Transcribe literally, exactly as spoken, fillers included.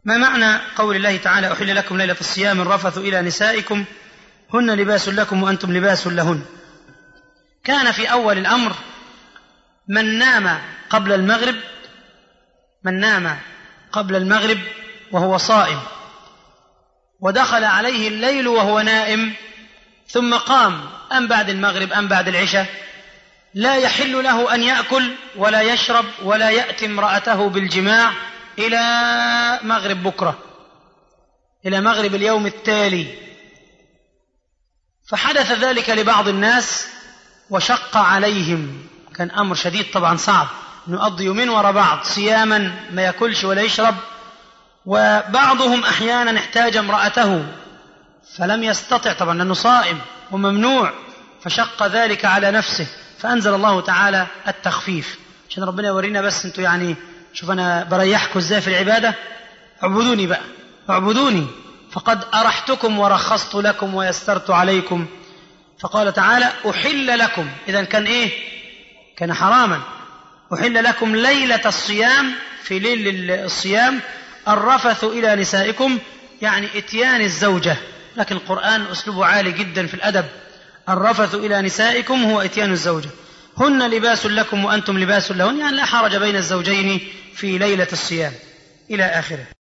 ما معنى قول الله تعالى أحل لكم ليلة الصيام الرفث إلى نسائكم هن لباس لكم وأنتم لباس لهن؟ كان في أول الأمر من نام قبل المغرب من نام قبل المغرب وهو صائم ودخل عليه الليل وهو نائم ثم قام أم بعد المغرب أم بعد العشاء لا يحل له أن يأكل ولا يشرب ولا يأتي امرأته بالجماع إلى مغرب بكرة، إلى مغرب اليوم التالي. فحدث ذلك لبعض الناس وشق عليهم، كان أمر شديد طبعا صعب، نقضي يومين وراء بعض صياما ما يأكلش ولا يشرب، وبعضهم أحيانا احتاج امرأته فلم يستطع طبعا لأنه صائم وممنوع، فشق ذلك على نفسه، فأنزل الله تعالى التخفيف عشان ربنا يورينا بس انتوا يعني شوف أنا بريحكم ازاي في العبادة، اعبدوني بقى اعبدوني فقد أرحتكم ورخصت لكم ويسرت عليكم. فقال تعالى أحل لكم، إذن كان إيه؟ كان حراما. أحل لكم ليلة الصيام، في ليل الصيام الرفث إلى نسائكم يعني إتيان الزوجة، لكن القرآن أسلوبه عالي جدا في الأدب. الرفث إلى نسائكم هو إتيان الزوجة، هن لباس لكم وأنتم لباس لهن، يعني لا حرج بين الزوجين في ليلة الصيام إلى آخره.